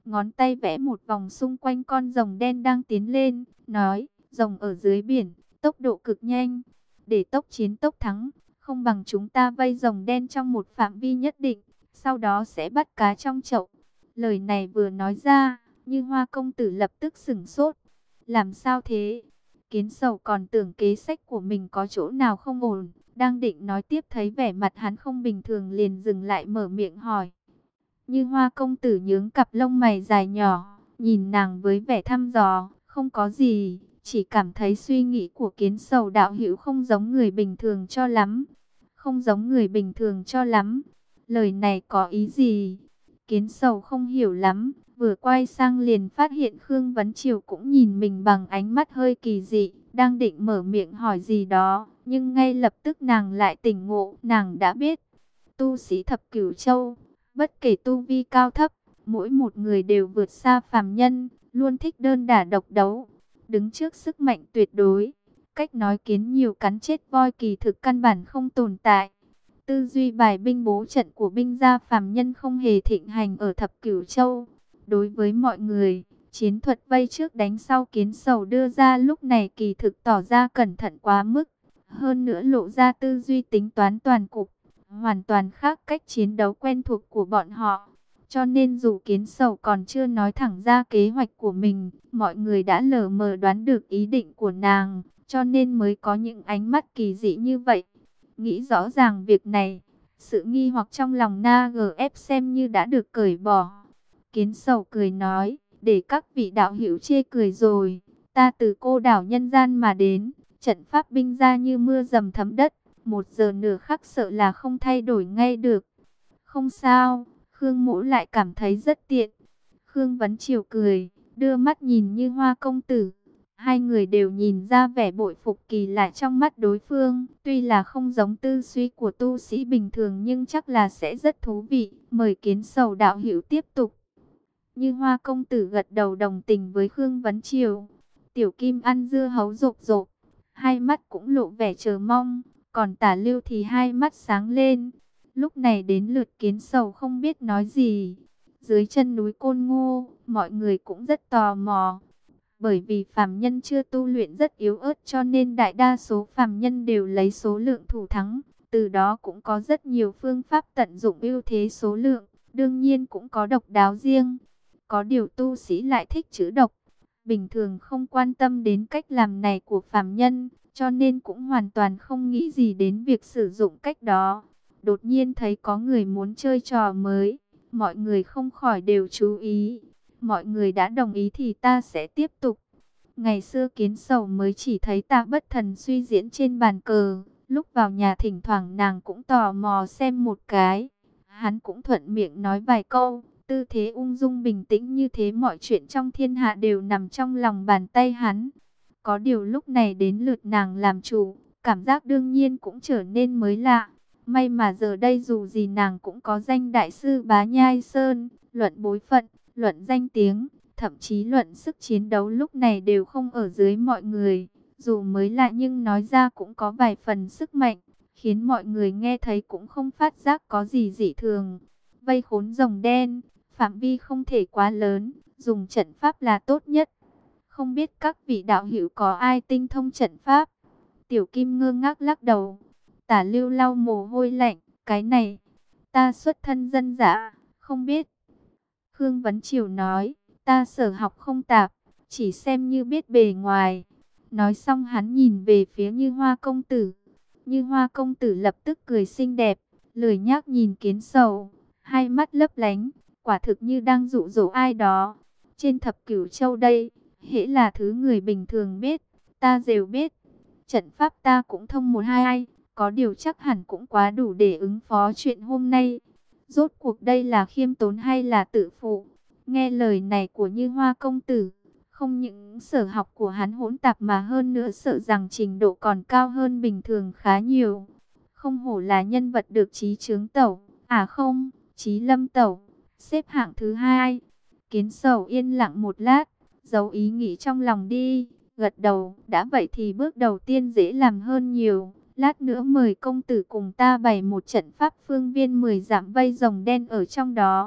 ngón tay vẽ một vòng xung quanh con rồng đen đang tiến lên, nói, rồng ở dưới biển, tốc độ cực nhanh, để tốc chiến tốc thắng, không bằng chúng ta vây rồng đen trong một phạm vi nhất định, sau đó sẽ bắt cá trong chậu. Lời này vừa nói ra, Như Hoa công tử lập tức sửng sốt. Làm sao thế? Kiến Sầu còn tưởng kế sách của mình có chỗ nào không ổn, đang định nói tiếp thấy vẻ mặt hắn không bình thường liền dừng lại mở miệng hỏi. Như Hoa công tử nhướng cặp lông mày dài nhỏ, nhìn nàng với vẻ thăm dò, không có gì, chỉ cảm thấy suy nghĩ của Kiến Sầu đạo hữu không giống người bình thường cho lắm. Không giống người bình thường cho lắm. Lời này có ý gì? Kiến Sầu không hiểu lắm, vừa quay sang liền phát hiện Khương Vấn Triều cũng nhìn mình bằng ánh mắt hơi kỳ dị, đang định mở miệng hỏi gì đó, nhưng ngay lập tức nàng lại tỉnh ngộ, nàng đã biết. Tu sĩ thập cửu châu, bất kể tu vi cao thấp, mỗi một người đều vượt xa phàm nhân, luôn thích đơn đả độc đấu, đứng trước sức mạnh tuyệt đối. Cách nói kiến nhiều cắn chết voi kỳ thực căn bản không tồn tại. Tư duy bài binh bố trận của binh gia phàm nhân không hề thịnh hành ở thập cửu châu. Đối với mọi người, chiến thuật vây trước đánh sau Kiến Sầu đưa ra lúc này kỳ thực tỏ ra cẩn thận quá mức. Hơn nữa lộ ra tư duy tính toán toàn cục, hoàn toàn khác cách chiến đấu quen thuộc của bọn họ. Cho nên dù Kiến Sầu còn chưa nói thẳng ra kế hoạch của mình, mọi người đã lờ mờ đoán được ý định của nàng, cho nên mới có những ánh mắt kỳ dị như vậy. Nghĩ rõ ràng việc này, sự nghi hoặc trong lòng Na GF xem như đã được cởi bỏ. Kiến Sầu cười nói, để các vị đạo hữu chê cười rồi, ta từ cô đảo nhân gian mà đến, trận pháp binh ra như mưa dầm thấm đất, 1 giờ nửa khắc sợ là không thay đổi ngay được. Không sao, Khương Mỗ lại cảm thấy rất tiện. Khương Vấn Triều cười, đưa mắt nhìn Như Hoa công tử. Hai người đều nhìn ra vẻ bội phục kỳ lạ trong mắt đối phương. Tuy là không giống tư duy của tu sĩ bình thường nhưng chắc là sẽ rất thú vị. Mời Kiến Sầu đạo hữu tiếp tục. Như Hoa công tử gật đầu đồng tình với Khương Vấn Triều. Tiểu Kim ăn dưa hấu rộp rộp, hai mắt cũng lộ vẻ chờ mong. Còn Tả Lưu thì hai mắt sáng lên. Lúc này đến lượt Kiến Sầu không biết nói gì. Dưới chân núi Côn Ngô, mọi người cũng rất tò mò. Bởi vì phàm nhân chưa tu luyện rất yếu ớt cho nên đại đa số phàm nhân đều lấy số lượng thủ thắng. Từ đó cũng có rất nhiều phương pháp tận dụng ưu thế số lượng, đương nhiên cũng có độc đáo riêng. Có điều tu sĩ lại thích chữ độc, bình thường không quan tâm đến cách làm này của phàm nhân, cho nên cũng hoàn toàn không nghĩ gì đến việc sử dụng cách đó. Đột nhiên thấy có người muốn chơi trò mới, mọi người không khỏi đều chú ý. Mọi người đã đồng ý thì ta sẽ tiếp tục. Ngày xưa Kiến Sầu mới chỉ thấy Ta Bất Thần suy diễn trên bàn cờ, lúc vào nhà thỉnh thoảng nàng cũng tò mò xem một cái. Hắn cũng thuận miệng nói vài câu, tư thế ung dung bình tĩnh như thế mọi chuyện trong thiên hạ đều nằm trong lòng bàn tay hắn. Có điều lúc này đến lượt nàng làm chủ, cảm giác đương nhiên cũng trở nên mới lạ. May mà giờ đây dù gì nàng cũng có danh đại sư Bá Nhai Sơn, luận bối phận, luận danh tiếng, thậm chí luận sức chiến đấu lúc này đều không ở dưới mọi người. Dù mới lạ nhưng nói ra cũng có vài phần sức mạnh, khiến mọi người nghe thấy cũng không phát giác có gì dị thường. Vây khốn rồng đen, phạm vi không thể quá lớn, dùng trận pháp là tốt nhất. Không biết các vị đạo hữu có ai tinh thông trận pháp? Tiểu Kim ngơ ngác lắc đầu. Tả Lưu lau mồ hôi lạnh, cái này, ta xuất thân dân dã, không biết. Khương Vấn Triều nói, ta sở học không tạp, chỉ xem như biết bề ngoài. Nói xong hắn nhìn về phía Như Hoa công tử. Như Hoa công tử lập tức cười xinh đẹp, lười nhác nhìn Kiến Sầu, hai mắt lấp lánh, quả thực như đang dụ dỗ ai đó. Trên thập cửu châu đây, hễ là thứ người bình thường biết, ta đều biết. Trận pháp ta cũng thông một hai ai, có điều chắc hẳn cũng quá đủ để ứng phó chuyện hôm nay. Rốt cuộc đây là khiêm tốn hay là tự phụ? Nghe lời này của Như Hoa công tử, không những sở học của hắn hỗn tạp mà hơn nữa sợ rằng trình độ còn cao hơn bình thường khá nhiều. Không hổ là nhân vật được Chí Chướng Tẩu, à không, Chí Lâm Tẩu, xếp hạng thứ 2. Kiến Sầu yên lặng một lát, giấu ý nghĩ trong lòng đi, gật đầu, đã vậy thì bước đầu tiên dễ làm hơn nhiều. Lát nữa mời công tử cùng ta bày một trận pháp phương viên 10 dặm vây rồng đen ở trong đó.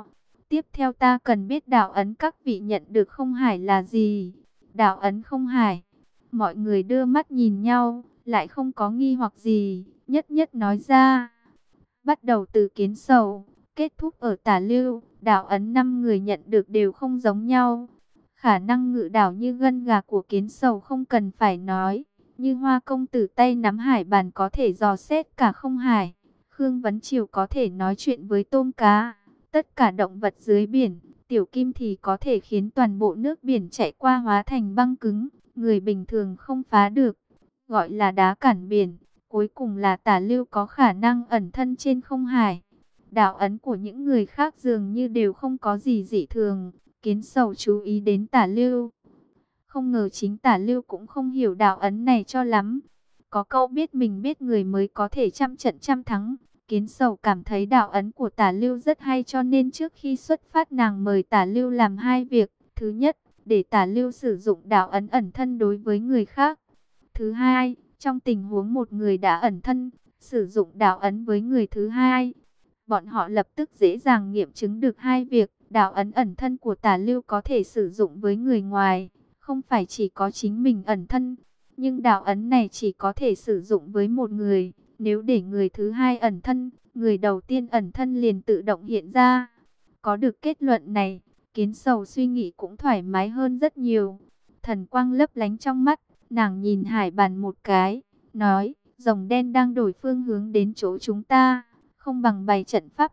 Tiếp theo ta cần biết đạo ấn các vị nhận được không hải là gì? Đạo ấn không hải. Mọi người đưa mắt nhìn nhau, lại không có nghi hoặc gì, nhất nhất nói ra. Bắt đầu từ Kiến Sầu, kết thúc ở Tả Lưu, đạo ấn 5 người nhận được đều không giống nhau. Khả năng ngự đảo như gân gà của Kiến Sầu không cần phải nói, như Hoa công tử tay nắm hải bàn có thể dò xét cả không hải. Khương Vấn Triều có thể nói chuyện với tôm cá, tất cả động vật dưới biển. Tiểu Kim thì có thể khiến toàn bộ nước biển chảy qua hóa thành băng cứng, người bình thường không phá được, gọi là đá cản biển. Cuối cùng là Tả Lưu có khả năng ẩn thân trên không hải. Đạo ấn của những người khác dường như đều không có gì dị thường. Kiến Sầu chú ý đến Tả Lưu. Không ngờ chính Tả Lưu cũng không hiểu đạo ấn này cho lắm. Có câu biết mình biết người mới có thể trăm trận trăm thắng. Kiến Sầu cảm thấy đạo ấn của Tả Lưu rất hay, cho nên trước khi xuất phát nàng mời Tả Lưu làm 2 việc. Thứ nhất, để Tả Lưu sử dụng đạo ấn ẩn thân đối với người khác. Thứ hai, trong tình huống một người đã ẩn thân, sử dụng đạo ấn với người thứ hai. Bọn họ lập tức dễ dàng nghiệm chứng được 2 việc. Đạo ấn ẩn thân của Tả Lưu có thể sử dụng với người ngoài, không phải chỉ có chính mình ẩn thân. Nhưng đạo ấn này chỉ có thể sử dụng với một người. Nếu để người thứ hai ẩn thân, người đầu tiên ẩn thân liền tự động hiện ra. Có được kết luận này, Kiến Sầu suy nghĩ cũng thoải mái hơn rất nhiều. Thần quang lấp lánh trong mắt, nàng nhìn hải bàn một cái, nói, rồng đen đang đổi phương hướng đến chỗ chúng ta, không bằng bày trận pháp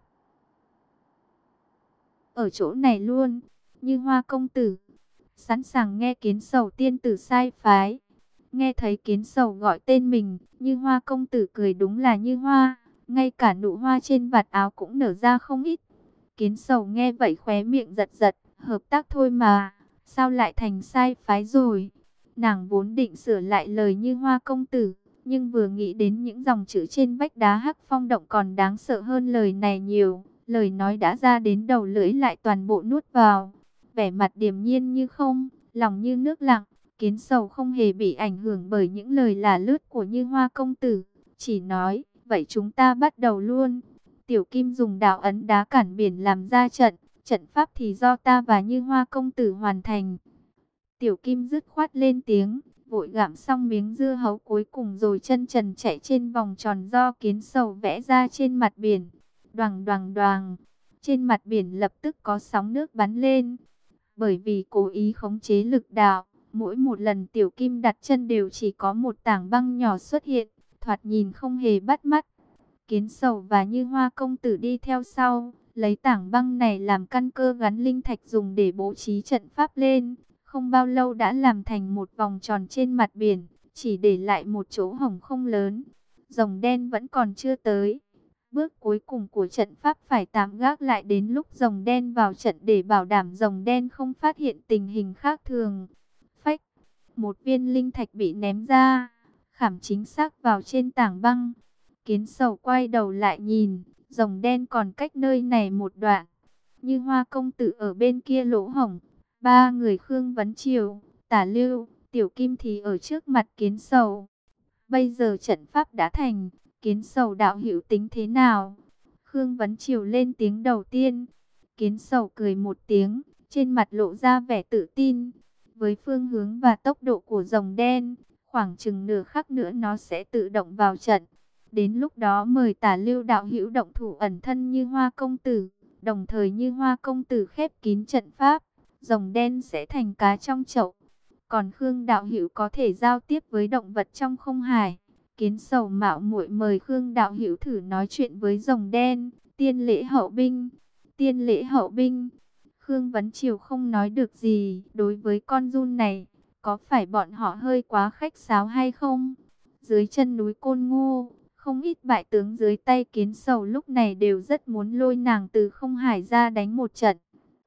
ở chỗ này luôn. Như Hoa công tử sẵn sàng nghe Kiến Sầu tiên tử sai phái. Nghe thấy Kiến Sầu gọi tên mình, Như Hoa công tử cười, đúng là Như Hoa, ngay cả nụ hoa trên vạt áo cũng nở ra không ít. Kiến Sầu nghe vậy khóe miệng giật giật, hợp tác thôi mà, sao lại thành sai phái rồi? Nàng vốn định sửa lại lời Như Hoa công tử, nhưng vừa nghĩ đến những dòng chữ trên vách đá Hắc Phong động còn đáng sợ hơn lời này nhiều. Lời nói đã ra đến đầu lưỡi lại toàn bộ nuốt vào. Vẻ mặt điềm nhiên như không, lòng như nước lặng. Kiến Sầu không hề bị ảnh hưởng bởi những lời lả lướt của Như Hoa công tử, chỉ nói, vậy chúng ta bắt đầu luôn. Tiểu Kim dùng đạo ấn đá cản biển làm ra trận, trận pháp thì do ta và Như Hoa công tử hoàn thành. Tiểu Kim dứt khoát lên tiếng, vội gặm xong miếng dưa hấu cuối cùng rồi chân trần chạy trên vòng tròn do Kiến Sầu vẽ ra trên mặt biển. Đoàng đoàng đoàng, trên mặt biển lập tức có sóng nước bắn lên. Bởi vì cố ý khống chế lực đạo, mỗi một lần Tiểu Kim đặt chân đều chỉ có một tảng băng nhỏ xuất hiện, thoạt nhìn không hề bắt mắt. Kiến Sầu và Như Hoa công tử đi theo sau, lấy tảng băng này làm căn cơ gắn linh thạch dùng để bố trí trận pháp lên. Không bao lâu đã làm thành một vòng tròn trên mặt biển, chỉ để lại một chỗ hổng không lớn. Rồng đen vẫn còn chưa tới. Bước cuối cùng của trận pháp phải tạm gác lại đến lúc rồng đen vào trận để bảo đảm rồng đen không phát hiện tình hình khác thường. Phách, một viên linh thạch bị ném ra, khảm chính xác vào trên tảng băng. Kiến Sầu quay đầu lại nhìn, rồng đen còn cách nơi này một đoạn. Như Hoa công tử ở bên kia lỗ hổng, 3 người Khương Vấn Triều, Tả Lưu, Tiểu Kim thì ở trước mặt Kiến Sầu. Bây giờ trận pháp đã thành, Kiến Sầu đạo hữu tính thế nào? Khương Vấn Triều lên tiếng đầu tiên. Kiến Sầu cười một tiếng, trên mặt lộ ra vẻ tự tin. Với phương hướng và tốc độ của rồng đen, khoảng chừng nửa khắc nữa nó sẽ tự động vào trận. Đến lúc đó mời Tả Lưu đạo hữu động thủ ẩn thân Như Hoa công tử, đồng thời Như Hoa công tử khép kín trận pháp, rồng đen sẽ thành cá trong chậu. Còn Khương đạo hữu có thể giao tiếp với động vật trong không hải. Kiến Sầu mạo muội mời Khương đạo hữu thử nói chuyện với rồng đen. Tiên lễ hậu binh, tiên lễ hậu binh. Khương Vấn Triều không nói được gì. Đối với con giun này, có phải bọn họ hơi quá khách sáo hay không? Dưới chân núi Côn Ngô, không ít bại tướng dưới tay Kiến Sầu lúc này đều rất muốn lôi nàng từ không hải ra đánh một trận.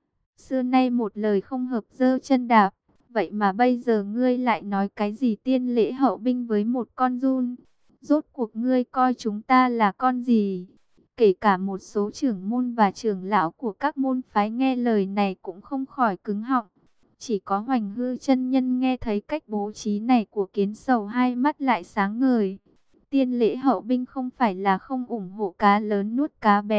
Xưa nay một lời không hợp giơ chân đạp. Vậy mà bây giờ ngươi lại nói cái gì tiên lễ hậu binh với một con giun? Rốt cuộc ngươi coi chúng ta là con gì? Kể cả một số trưởng môn và trưởng lão của các môn phái nghe lời này cũng không khỏi cứng họng. Chỉ có Hoành Hư chân nhân nghe thấy cách bố trí này của Kiến Sầu hai mắt lại sáng ngời. Tiên lễ hậu binh không phải là không ủng hộ cá lớn nuốt cá bé,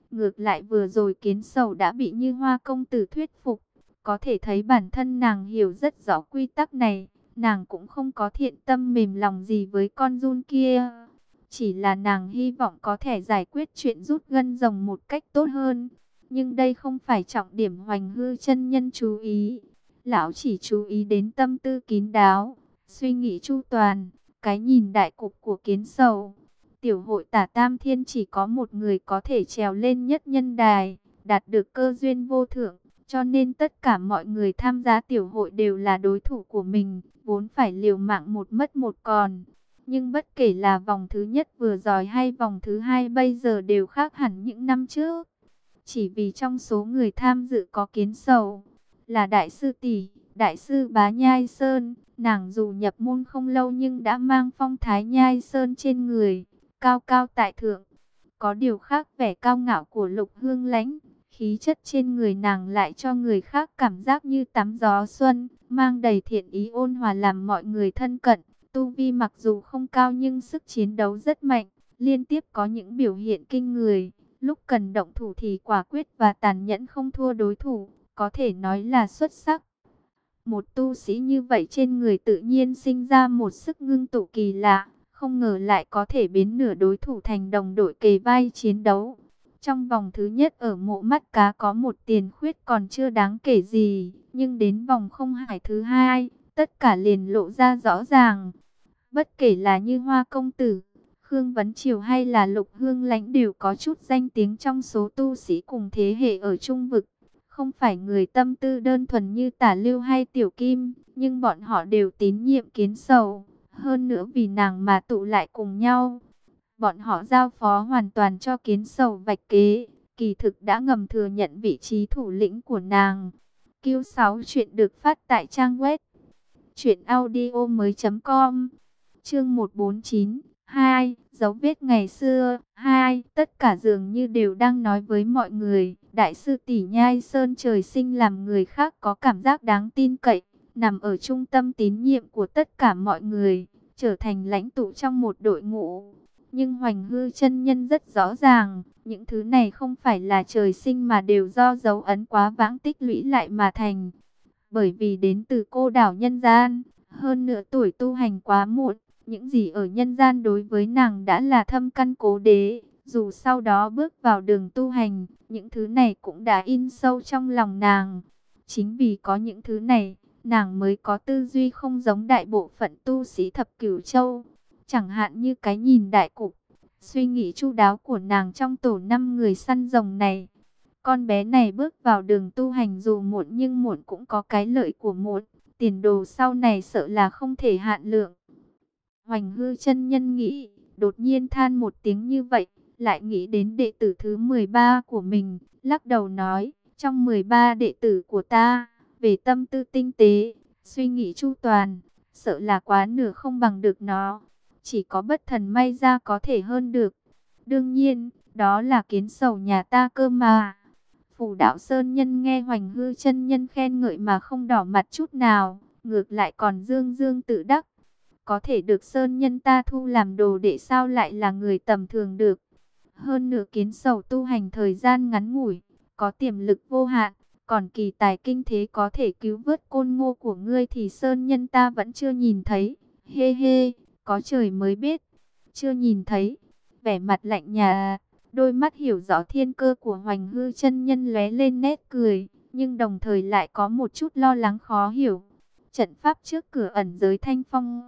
Ngược lại vừa rồi Kiến Sầu đã bị Như Hoa công tử thuyết phục. Có thể thấy bản thân nàng hiểu rất rõ quy tắc này. Nàng cũng không có thiện tâm mềm lòng gì với con giun kia. Chỉ là nàng hy vọng có thể giải quyết chuyện rút gân rồng một cách tốt hơn. Nhưng đây không phải trọng điểm Hoành Hư chân nhân chú ý. Lão chỉ chú ý đến tâm tư kín đáo, suy nghĩ chu toàn, cái nhìn đại cục của Kiến Sầu. Tiểu hội Tả Tam Thiên chỉ có một người có thể trèo lên nhất nhân đài, đạt được cơ duyên vô thượng. Cho nên tất cả mọi người tham gia tiểu hội đều là đối thủ của mình, vốn phải liều mạng một mất một còn. Nhưng bất kể là vòng thứ nhất vừa rồi hay vòng thứ hai bây giờ đều khác hẳn những năm trước. Chỉ vì trong số người tham dự có Kiến Sầu, là Đại sư tỷ, Đại sư Bá Nhai Sơn. Nàng dù nhập môn không lâu nhưng đã mang phong thái Nhai Sơn trên người, cao cao tại thượng. Có điều khác vẻ cao ngạo của Lục Hương Lãnh, khí chất trên người nàng lại cho người khác cảm giác như tắm gió xuân, mang đầy thiện ý ôn hòa làm mọi người thân cận. Tu vi mặc dù không cao nhưng sức chiến đấu rất mạnh, liên tiếp có những biểu hiện kinh người. Lúc cần động thủ thì quả quyết và tàn nhẫn không thua đối thủ, có thể nói là xuất sắc. Một tu sĩ như vậy trên người tự nhiên sinh ra một sức ngưng tụ kỳ lạ, không ngờ lại có thể biến nửa đối thủ thành đồng đội kề vai chiến đấu. Trong vòng thứ nhất ở Mộ Mắt Cá có một tiền khuyết còn chưa đáng kể gì, nhưng đến vòng không hải thứ hai, tất cả liền lộ ra rõ ràng. Bất kể là Như Hoa công tử, Khương Vấn Triều hay là Lục Hương Lãnh đều có chút danh tiếng trong số tu sĩ cùng thế hệ ở Trung Vực. Không phải người tâm tư đơn thuần như Tả Lưu hay Tiểu Kim, nhưng bọn họ đều tín nhiệm Kiến Sầu. Hơn nữa vì nàng mà tụ lại cùng nhau. Bọn họ giao phó hoàn toàn cho Kiến Sầu vạch kế, kỳ thực đã ngầm thừa nhận vị trí thủ lĩnh của nàng. Q6 chuyện được phát tại trang web truyệnaudiomoi.com. Chương 149, 2, dấu vết ngày xưa. 2, tất cả dường như đều đang nói với mọi người, Đại sư tỷ Nhai Sơn trời sinh làm người khác có cảm giác đáng tin cậy, nằm ở trung tâm tín nhiệm của tất cả mọi người, trở thành lãnh tụ trong một đội ngũ. Nhưng Hoành Hư chân nhân rất rõ ràng, những thứ này không phải là trời sinh mà đều do dấu ấn quá vãng tích lũy lại mà thành. Bởi vì đến từ cô đảo nhân gian, hơn nữa tuổi tu hành quá muộn, những gì ở nhân gian đối với nàng đã là thâm căn cố đế. Dù sau đó bước vào đường tu hành, những thứ này cũng đã in sâu trong lòng nàng. Chính vì có những thứ này, nàng mới có tư duy không giống đại bộ phận tu sĩ thập cửu châu. Chẳng hạn như cái nhìn đại cục, suy nghĩ chu đáo của nàng trong tổ 5 người săn rồng này. Con bé này bước vào đường tu hành dù muộn nhưng muộn cũng có cái lợi của muộn. Tiền đồ sau này sợ là không thể hạn lượng. Hoành Hư chân nhân nghĩ, đột nhiên than một tiếng như vậy, lại nghĩ đến đệ tử thứ 13 của mình, lắc đầu nói, trong 13 đệ tử của ta, về tâm tư tinh tế, suy nghĩ chu toàn, sợ là quá nửa không bằng được nó. Chỉ có Bất Thần may ra có thể hơn được. Đương nhiên, đó là Kiến Sầu nhà ta cơ mà. Phù Đạo Sơn nhân nghe Hoành Hư chân nhân khen ngợi mà không đỏ mặt chút nào, ngược lại còn dương dương tự đắc. Có thể được Sơn nhân ta thu làm đồ đệ sao lại là người tầm thường được. Hơn nữa Kiến Sầu tu hành thời gian ngắn ngủi, có tiềm lực vô hạn, còn kỳ tài kinh thế có thể cứu vớt Côn Ngô của ngươi thì Sơn nhân ta vẫn chưa nhìn thấy. Hê hê, có trời mới biết, chưa nhìn thấy. Vẻ mặt lạnh nhà, đôi mắt hiểu rõ thiên cơ của Hoành Hư chân nhân lóe lên nét cười, nhưng đồng thời lại có một chút lo lắng khó hiểu. Trận pháp trước cửa ẩn giới Thanh Phong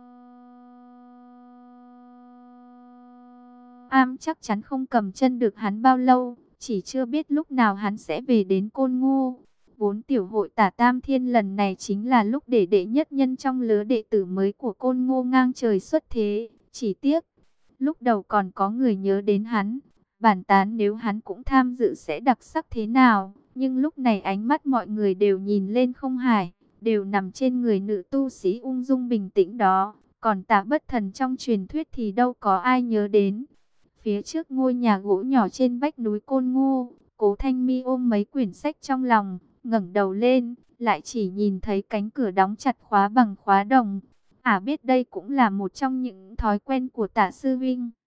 Am chắc chắn không cầm chân được hắn bao lâu, chỉ chưa biết lúc nào hắn sẽ về đến Côn Ngô. Vốn tiểu hội Tả Tam Thiên lần này chính là lúc để đệ nhất nhân trong lứa đệ tử mới của Côn Ngô ngang trời xuất thế. Chỉ tiếc, lúc đầu còn có người nhớ đến hắn, bàn tán nếu hắn cũng tham dự sẽ đặc sắc thế nào. Nhưng lúc này ánh mắt mọi người đều nhìn lên không hải, đều nằm trên người nữ tu sĩ ung dung bình tĩnh đó. Còn Tả Bất Thần trong truyền thuyết thì đâu có ai nhớ đến. Phía trước ngôi nhà gỗ nhỏ trên vách núi Côn Ngô, Cố Thanh Mi ôm mấy quyển sách trong lòng, ngẩng đầu lên, lại chỉ nhìn thấy cánh cửa đóng chặt khóa bằng khóa đồng. Biết đây cũng là một trong những thói quen của Tả sư huynh.